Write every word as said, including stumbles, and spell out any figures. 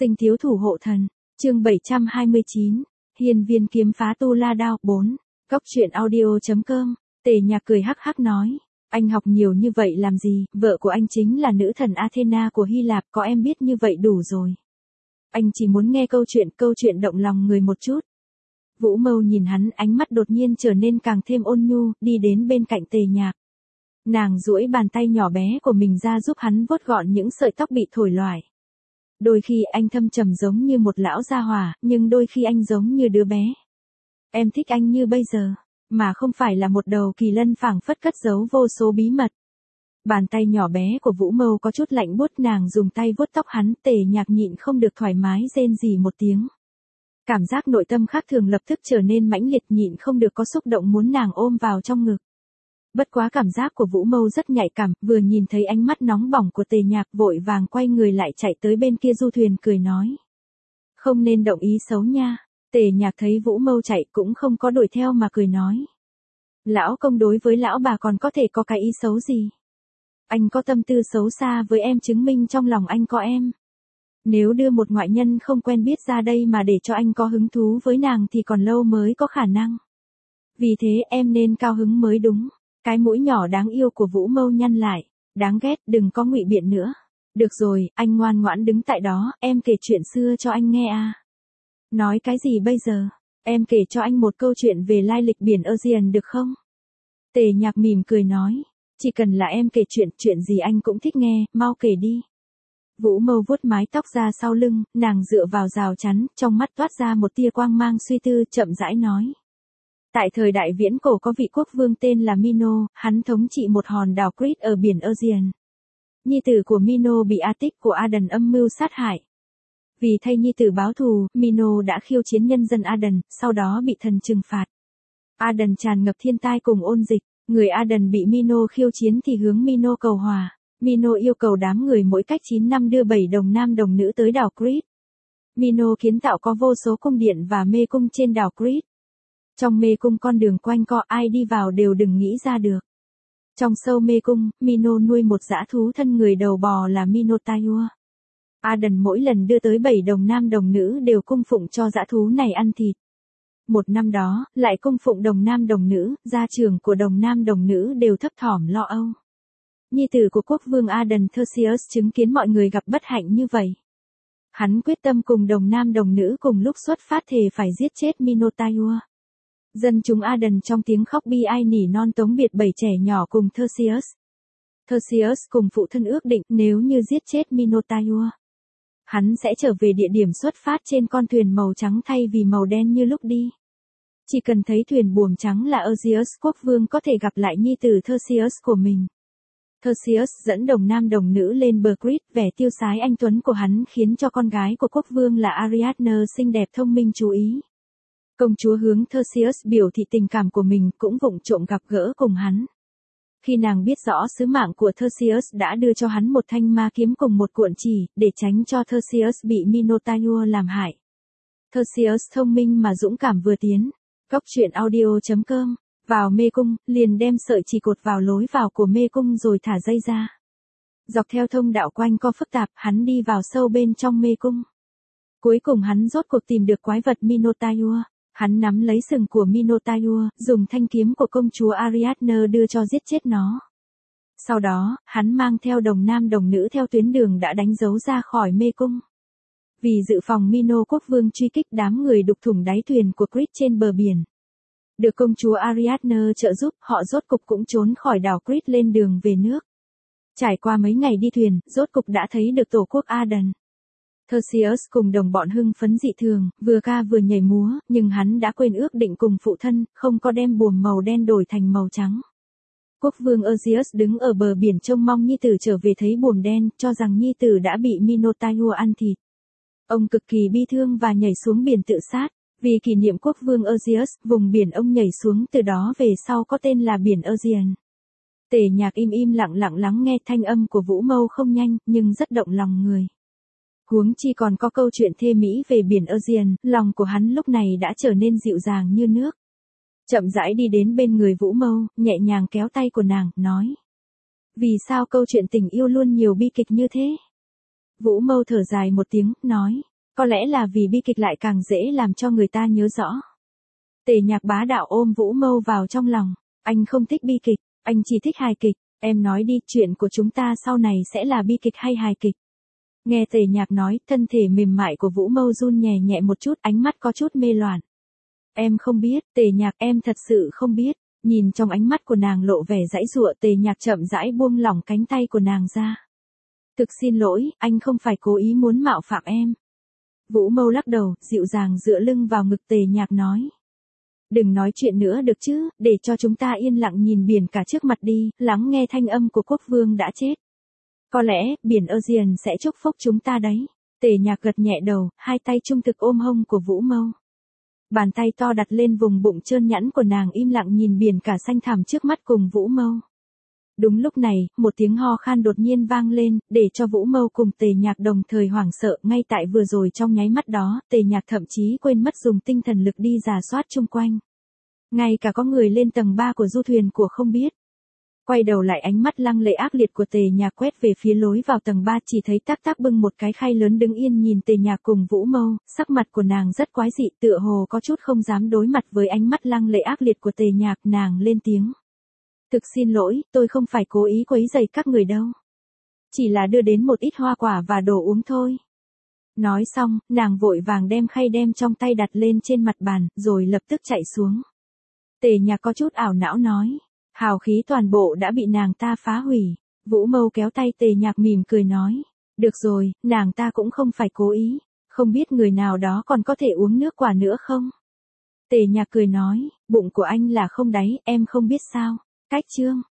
Sinh thiếu thủ hộ thần, chương bảy trăm hai mươi chín, hiên viên kiếm phá tu la đao, bốn, góc truyện audio.com, Tề Nhạc cười hắc hắc nói, anh học nhiều như vậy làm gì, vợ của anh chính là nữ thần Athena của Hy Lạp, có em biết như vậy đủ rồi. Anh chỉ muốn nghe câu chuyện, câu chuyện động lòng người một chút. Vũ Mâu nhìn hắn, ánh mắt đột nhiên trở nên càng thêm ôn nhu, đi đến bên cạnh Tề Nhạc. Nàng duỗi bàn tay nhỏ bé của mình ra giúp hắn vuốt gọn những sợi tóc bị thổi loải. Đôi khi anh thâm trầm giống như một lão gia hỏa, nhưng đôi khi anh giống như đứa bé. Em thích anh như bây giờ, mà không phải là một đầu kỳ lân phảng phất cất giấu vô số bí mật. Bàn tay nhỏ bé của Vũ Mâu có chút lạnh buốt, nàng dùng tay vuốt tóc hắn, Tề Nhạc nhịn không được thoải mái rên rỉ một tiếng. Cảm giác nội tâm khác thường lập tức trở nên mãnh liệt, nhịn không được có xúc động muốn nàng ôm vào trong ngực. Bất quá cảm giác của Vũ Mâu rất nhạy cảm, vừa nhìn thấy ánh mắt nóng bỏng của Tề Nhạc vội vàng quay người lại chạy tới bên kia du thuyền cười nói. Không nên động ý xấu nha. Tề Nhạc thấy Vũ Mâu chạy cũng không có đuổi theo mà cười nói. Lão công đối với lão bà còn có thể có cái ý xấu gì? Anh có tâm tư xấu xa với em, chứng minh trong lòng anh có em. Nếu đưa một ngoại nhân không quen biết ra đây mà để cho anh có hứng thú với nàng thì còn lâu mới có khả năng. Vì thế em nên cao hứng mới đúng. Cái mũi nhỏ đáng yêu của Vũ Mâu nhăn lại. Đáng ghét, đừng có ngụy biện nữa. Được rồi, anh ngoan ngoãn đứng tại đó, em kể chuyện xưa cho anh nghe à. Nói cái gì bây giờ? Em kể cho anh một câu chuyện về lai lịch biển Aegean được không? Tề Nhạc mỉm cười nói. Chỉ cần là em kể chuyện, chuyện gì anh cũng thích nghe, mau kể đi. Vũ Mâu vuốt mái tóc ra sau lưng, nàng dựa vào rào chắn, trong mắt toát ra một tia quang mang suy tư, chậm rãi nói. Tại thời đại viễn cổ có vị quốc vương tên là Mino, hắn thống trị một hòn đảo Crete ở biển Aegean. Nhi tử của Mino bị Attic của Aden âm mưu sát hại. Vì thay nhi tử báo thù, Mino đã khiêu chiến nhân dân Aden, sau đó bị thần trừng phạt. Aden tràn ngập thiên tai cùng ôn dịch, người Aden bị Mino khiêu chiến thì hướng Mino cầu hòa. Mino yêu cầu đám người mỗi cách chín năm đưa bảy đồng nam đồng nữ tới đảo Crete. Mino kiến tạo có vô số cung điện và mê cung trên đảo Crete. Trong mê cung con đường quanh co, ai đi vào đều đừng nghĩ ra được. Trong sâu mê cung, Mino nuôi một dã thú thân người đầu bò là Minotaur. Aden mỗi lần đưa tới bảy đồng nam đồng nữ đều cung phụng cho dã thú này ăn thịt. Một năm đó, lại cung phụng đồng nam đồng nữ, gia trưởng của đồng nam đồng nữ đều thấp thỏm lo âu. Nhi tử của quốc vương Aden Theseus chứng kiến mọi người gặp bất hạnh như vậy. Hắn quyết tâm cùng đồng nam đồng nữ cùng lúc xuất phát thề phải giết chết Minotaur. Dân chúng Aden trong tiếng khóc bi ai nỉ non tống biệt bảy trẻ nhỏ cùng Theseus. Theseus cùng phụ thân ước định nếu như giết chết Minotaur, hắn sẽ trở về địa điểm xuất phát trên con thuyền màu trắng thay vì màu đen như lúc đi. Chỉ cần thấy thuyền buồm trắng là Aegeus, quốc vương có thể gặp lại nhi tử Theseus của mình. Theseus dẫn đồng nam đồng nữ lên bờ Crete, vẻ tiêu sái anh tuấn của hắn khiến cho con gái của quốc vương là Ariadne xinh đẹp thông minh chú ý. Công chúa hướng Theseus biểu thị tình cảm của mình cũng vụng trộm gặp gỡ cùng hắn. Khi nàng biết rõ sứ mạng của Theseus đã đưa cho hắn một thanh ma kiếm cùng một cuộn chỉ, để tránh cho Theseus bị Minotaur làm hại. Theseus thông minh mà dũng cảm vừa tiến. Góc truyện audio.com, vào mê cung, liền đem sợi chỉ cột vào lối vào của mê cung rồi thả dây ra. Dọc theo thông đạo quanh co phức tạp, hắn đi vào sâu bên trong mê cung. Cuối cùng hắn rốt cuộc tìm được quái vật Minotaur. Hắn nắm lấy sừng của Minotaur, dùng thanh kiếm của công chúa Ariadne đưa cho giết chết nó. Sau đó, hắn mang theo đồng nam đồng nữ theo tuyến đường đã đánh dấu ra khỏi mê cung. Vì dự phòng Mino quốc vương truy kích, đám người đục thủng đáy thuyền của Crete trên bờ biển. Được công chúa Ariadne trợ giúp, họ rốt cục cũng trốn khỏi đảo Crete lên đường về nước. Trải qua mấy ngày đi thuyền, rốt cục đã thấy được tổ quốc Aden. Theseus cùng đồng bọn hưng phấn dị thường, vừa ca vừa nhảy múa, nhưng hắn đã quên ước định cùng phụ thân, không có đem buồm màu đen đổi thành màu trắng. Quốc vương Aegeus đứng ở bờ biển trông mong nhi tử trở về, thấy buồm đen, cho rằng nhi tử đã bị Minotaur ăn thịt. Ông cực kỳ bi thương và nhảy xuống biển tự sát. Vì kỷ niệm quốc vương Aegeus, vùng biển ông nhảy xuống từ đó về sau có tên là biển Aegean. Tề Nhạc im im lặng lặng lắng nghe, thanh âm của Vũ Mâu không nhanh, nhưng rất động lòng người. Huống chi còn có câu chuyện thê mỹ về biển Aegean, lòng của hắn lúc này đã trở nên dịu dàng như nước. Chậm rãi đi đến bên người Vũ Mâu, nhẹ nhàng kéo tay của nàng, nói. Vì sao câu chuyện tình yêu luôn nhiều bi kịch như thế? Vũ Mâu thở dài một tiếng, nói. Có lẽ là vì bi kịch lại càng dễ làm cho người ta nhớ rõ. Tề Nhạc bá đạo ôm Vũ Mâu vào trong lòng. Anh không thích bi kịch, anh chỉ thích hài kịch. Em nói đi, chuyện của chúng ta sau này sẽ là bi kịch hay hài kịch? Nghe Tề Nhạc nói, thân thể mềm mại của Vũ Mâu run nhẹ nhẹ một chút, ánh mắt có chút mê loạn. Em không biết, Tề Nhạc, em thật sự không biết. Nhìn trong ánh mắt của nàng lộ vẻ giãy giụa, Tề Nhạc chậm rãi buông lỏng cánh tay của nàng ra. Thực xin lỗi, anh không phải cố ý muốn mạo phạm em. Vũ Mâu lắc đầu, dịu dàng dựa lưng vào ngực Tề Nhạc nói. Đừng nói chuyện nữa được chứ, để cho chúng ta yên lặng nhìn biển cả trước mặt đi, lắng nghe thanh âm của quốc vương đã chết. Có lẽ, biển Ocean sẽ chúc phúc chúng ta đấy. Tề Nhạc gật nhẹ đầu, hai tay trung thực ôm hông của Vũ Mâu. Bàn tay to đặt lên vùng bụng trơn nhẵn của nàng, im lặng nhìn biển cả xanh thẳm trước mắt cùng Vũ Mâu. Đúng lúc này, một tiếng ho khan đột nhiên vang lên, để cho Vũ Mâu cùng Tề Nhạc đồng thời hoảng sợ. Ngay tại vừa rồi trong nháy mắt đó, Tề Nhạc thậm chí quên mất dùng tinh thần lực đi rà soát chung quanh. Ngay cả có người lên tầng ba của du thuyền của không biết. Quay đầu lại, ánh mắt lăng lệ ác liệt của Tề Nhạc quét về phía lối vào tầng ba, chỉ thấy Tắc Tắc bưng một cái khay lớn đứng yên nhìn Tề Nhạc cùng Vũ Mâu, sắc mặt của nàng rất quái dị, tựa hồ có chút không dám đối mặt với ánh mắt lăng lệ ác liệt của Tề Nhạc. Nàng lên tiếng. Thực xin lỗi, tôi không phải cố ý quấy rầy các người đâu. Chỉ là đưa đến một ít hoa quả và đồ uống thôi. Nói xong, nàng vội vàng đem khay đem trong tay đặt lên trên mặt bàn, rồi lập tức chạy xuống. Tề Nhạc có chút ảo não nói. Hào khí toàn bộ đã bị nàng ta phá hủy. Vũ Mâu kéo tay Tề Nhạc mỉm cười nói. Được rồi, nàng ta cũng không phải cố ý. Không biết người nào đó còn có thể uống nước quả nữa không? Tề Nhạc cười nói, bụng của anh là không đáy, em không biết sao. Cách chương.